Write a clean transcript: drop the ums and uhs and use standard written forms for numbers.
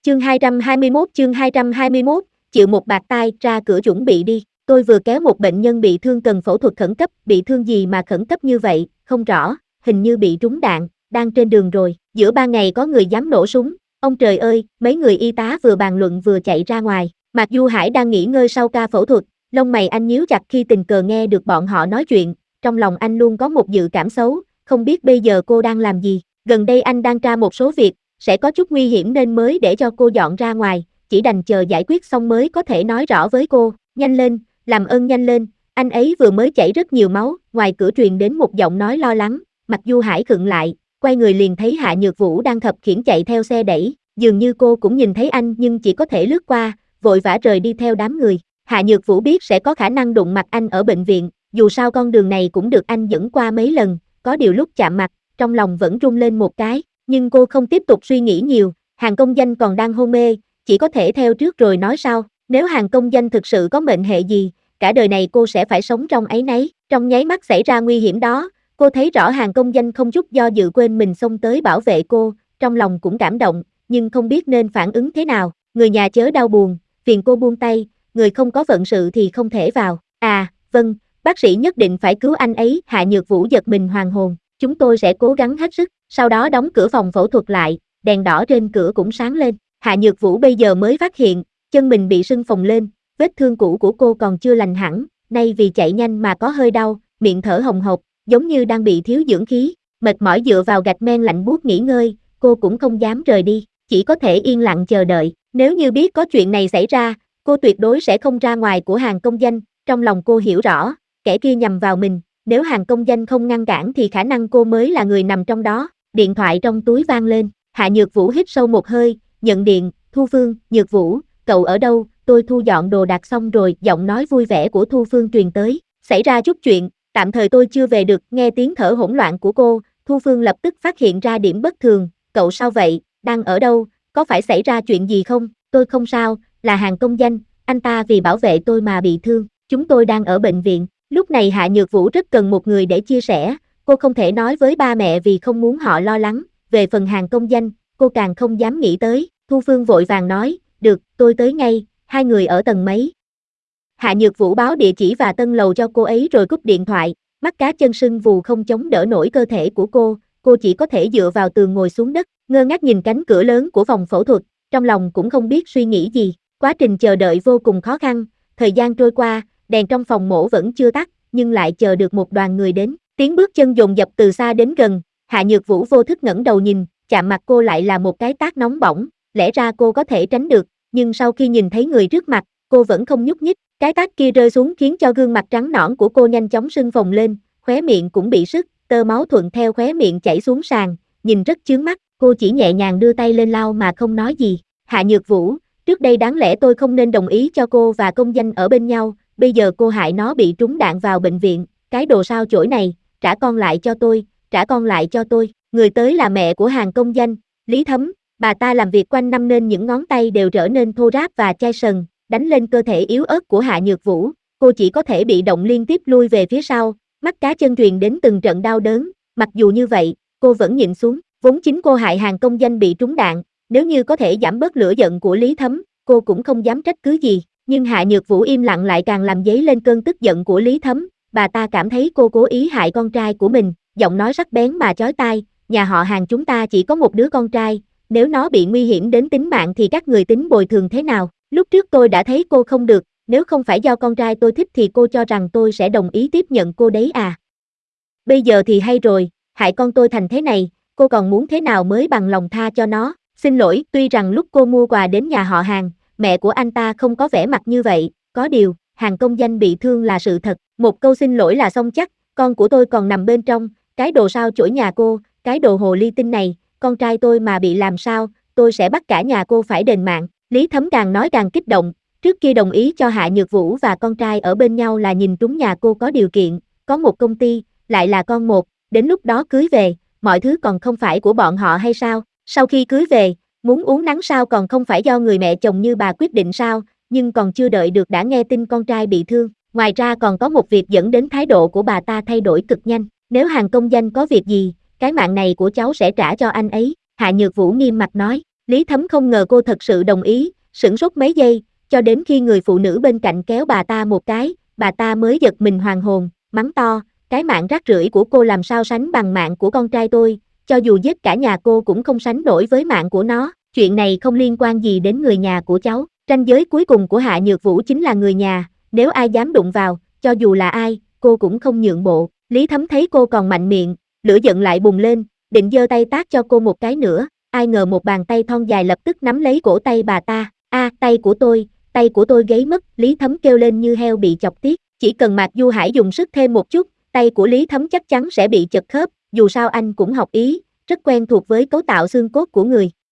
Chương 221, chịu một bạt tai, ra cửa chuẩn bị đi. Tôi vừa kéo một bệnh nhân bị thương cần phẫu thuật khẩn cấp, bị thương gì mà khẩn cấp như vậy, không rõ, hình như bị trúng đạn, đang trên đường rồi. Giữa ban ngày có người dám nổ súng, ông trời ơi, mấy người y tá vừa bàn luận vừa chạy ra ngoài. Mạc Du Hải đang nghỉ ngơi sau ca phẫu thuật, lông mày anh nhíu chặt khi tình cờ nghe được bọn họ nói chuyện, trong lòng anh luôn có một dự cảm xấu, không biết bây giờ cô đang làm gì. Gần đây anh đang tra một số việc, sẽ có chút nguy hiểm nên mới để cho cô dọn ra ngoài, chỉ đành chờ giải quyết xong mới có thể nói rõ với cô. Nhanh lên, làm ơn nhanh lên, anh ấy vừa mới chảy rất nhiều máu. Ngoài cửa truyền đến một giọng nói lo lắng. Mạc Du Hải khựng lại, quay người liền thấy Hạ Nhược Vũ đang khập khiễng chạy theo xe đẩy, dường như cô cũng nhìn thấy anh nhưng chỉ có thể lướt qua, vội vã rời đi theo đám người. Hạ Nhược Vũ biết sẽ có khả năng đụng mặt anh ở bệnh viện, dù sao con đường này cũng được anh dẫn qua mấy lần, có điều lúc chạm mặt, trong lòng vẫn rung lên một cái, nhưng cô không tiếp tục suy nghĩ nhiều. Hàng Công Danh còn đang hôn mê, chỉ có thể theo trước rồi nói sau. Nếu Hàng Công Danh thực sự có mệnh hệ gì, cả đời này cô sẽ phải sống trong áy náy. Trong nháy mắt xảy ra nguy hiểm đó, cô thấy rõ Hàng Công Danh không chút do dự quên mình xông tới bảo vệ cô, trong lòng cũng cảm động, nhưng không biết nên phản ứng thế nào. Người nhà chớ đau buồn, phiền cô buông tay, người không có phận sự thì không thể vào. À, vâng, bác sĩ nhất định phải cứu anh ấy. Hạ Nhược Vũ giật mình hoàn hồn, chúng tôi sẽ cố gắng hết sức. Sau đó đóng cửa phòng phẫu thuật lại, đèn đỏ trên cửa cũng sáng lên. Hạ Nhược Vũ bây giờ mới phát hiện, chân mình bị sưng phồng lên, vết thương cũ của cô còn chưa lành hẳn, nay vì chạy nhanh mà có hơi đau, miệng thở hồng hộc, giống như đang bị thiếu dưỡng khí. Mệt mỏi dựa vào gạch men lạnh buốt nghỉ ngơi, cô cũng không dám rời đi, chỉ có thể yên lặng chờ đợi. Nếu như biết có chuyện này xảy ra, cô tuyệt đối sẽ không ra ngoài của Hàng Công Danh. Trong lòng cô hiểu rõ, kẻ kia nhằm vào mình, nếu Hàng Công Danh không ngăn cản thì khả năng cô mới là người nằm trong đó. Điện thoại trong túi vang lên, Hạ Nhược Vũ hít sâu một hơi, nhận điện. Thu Phương. Nhược Vũ, cậu ở đâu? Tôi thu dọn đồ đạc xong rồi. Giọng nói vui vẻ của Thu Phương truyền tới. Xảy ra chút chuyện, tạm thời tôi chưa về được. Nghe tiếng thở hỗn loạn của cô, Thu Phương lập tức phát hiện ra điểm bất thường. Cậu sao vậy? Đang ở đâu? Có phải xảy ra chuyện gì không? Tôi không sao, là Hàng Công Danh, anh ta vì bảo vệ tôi mà bị thương. Chúng tôi đang ở bệnh viện. Lúc này Hạ Nhược Vũ rất cần một người để chia sẻ, cô không thể nói với ba mẹ vì không muốn họ lo lắng. Về phần Hàng Công Danh, cô càng không dám nghĩ tới. Thu Phương vội vàng nói, được, tôi tới ngay. Hai người ở tầng mấy? Hạ Nhược Vũ báo địa chỉ và tân lầu cho cô ấy rồi cúp điện thoại. Mắt cá chân sưng vù không chống đỡ nổi cơ thể của cô chỉ có thể dựa vào tường ngồi xuống đất, ngơ ngác nhìn cánh cửa lớn của phòng phẫu thuật, trong lòng cũng không biết suy nghĩ gì. Quá trình chờ đợi vô cùng khó khăn, thời gian trôi qua, đèn trong phòng mổ vẫn chưa tắt, nhưng lại chờ được một đoàn người đến. Tiếng bước chân dồn dập từ xa đến gần, Hạ Nhược Vũ vô thức ngẩng đầu nhìn, chạm mặt cô lại là một cái tát nóng bỏng, lẽ ra cô có thể tránh được, nhưng sau khi nhìn thấy người trước mặt, cô vẫn không nhúc nhích. Cái tát kia rơi xuống khiến cho gương mặt trắng nõn của cô nhanh chóng sưng phồng lên, khóe miệng cũng bị sứt, tơ máu thuận theo khóe miệng chảy xuống sàn, nhìn rất chướng mắt. Cô chỉ nhẹ nhàng đưa tay lên lau mà không nói gì. Hạ Nhược Vũ, trước đây đáng lẽ tôi không nên đồng ý cho cô và Công Danh ở bên nhau, bây giờ cô hại nó bị trúng đạn vào bệnh viện, cái đồ sao chổi này, trả con lại cho tôi, trả con lại cho tôi. Người tới là mẹ của Hàng Công Danh, Lý Thấm, bà ta làm việc quanh năm nên những ngón tay đều trở nên thô ráp và chai sần, đánh lên cơ thể yếu ớt của Hạ Nhược Vũ, cô chỉ có thể bị động liên tiếp lui về phía sau, mắt cá chân truyền đến từng trận đau đớn. Mặc dù như vậy, cô vẫn nhịn xuống, vốn chính cô hại Hàng Công Danh bị trúng đạn, nếu như có thể giảm bớt lửa giận của Lý Thấm, cô cũng không dám trách cứ gì, nhưng Hạ Nhược Vũ im lặng lại càng làm dấy lên cơn tức giận của Lý Thấm. Bà ta cảm thấy cô cố ý hại con trai của mình, giọng nói sắc bén mà chói tai, nhà họ Hàng chúng ta chỉ có một đứa con trai, nếu nó bị nguy hiểm đến tính mạng thì các người tính bồi thường thế nào? Lúc trước tôi đã thấy cô không được, nếu không phải do con trai tôi thích thì cô cho rằng tôi sẽ đồng ý tiếp nhận cô đấy à? Bây giờ thì hay rồi, hại con tôi thành thế này, cô còn muốn thế nào mới bằng lòng tha cho nó? Xin lỗi, tuy rằng lúc cô mua quà đến nhà họ Hàng, mẹ của anh ta không có vẻ mặt như vậy, có điều, Hàng Công Danh bị thương là sự thật, một câu xin lỗi là xong chắc, con của tôi còn nằm bên trong, cái đồ sao chổi nhà cô, cái đồ hồ ly tinh này, con trai tôi mà bị làm sao, tôi sẽ bắt cả nhà cô phải đền mạng. Lý Thấm càng nói càng kích động, trước kia đồng ý cho Hạ Nhược Vũ và con trai ở bên nhau là nhìn trúng nhà cô có điều kiện, có một công ty, lại là con một, đến lúc đó cưới về, mọi thứ còn không phải của bọn họ hay sao? Sau khi cưới về, muốn uống nắng sao còn không phải do người mẹ chồng như bà quyết định sao? Nhưng còn chưa đợi được đã nghe tin con trai bị thương, ngoài ra còn có một việc dẫn đến thái độ của bà ta thay đổi cực nhanh, nếu Hàng Công Danh có việc gì, cái mạng này của cháu sẽ trả cho anh ấy. Hạ Nhược Vũ nghiêm mặt nói, Lý Thấm không ngờ cô thật sự đồng ý, sửng sốt mấy giây, cho đến khi người phụ nữ bên cạnh kéo bà ta một cái, bà ta mới giật mình hoàn hồn, mắng to, cái mạng rác rưởi của cô làm sao sánh bằng mạng của con trai tôi, cho dù giết cả nhà cô cũng không sánh nổi với mạng của nó, chuyện này không liên quan gì đến người nhà của cháu, ranh giới cuối cùng của Hạ Nhược Vũ chính là người nhà, nếu ai dám đụng vào, cho dù là ai, cô cũng không nhượng bộ, Lý Thấm thấy cô còn mạnh miệng, lửa giận lại bùng lên, định giơ tay tát cho cô một cái nữa, ai ngờ một bàn tay thon dài lập tức nắm lấy cổ tay bà ta, tay của tôi gãy mất, Lý Thấm kêu lên như heo bị chọc tiết, chỉ cần Mạc Du Hải dùng sức thêm một chút, tay của Lý Thấm chắc chắn sẽ bị chật khớp, dù sao anh cũng học ý, rất quen thuộc với cấu tạo xương cốt của người.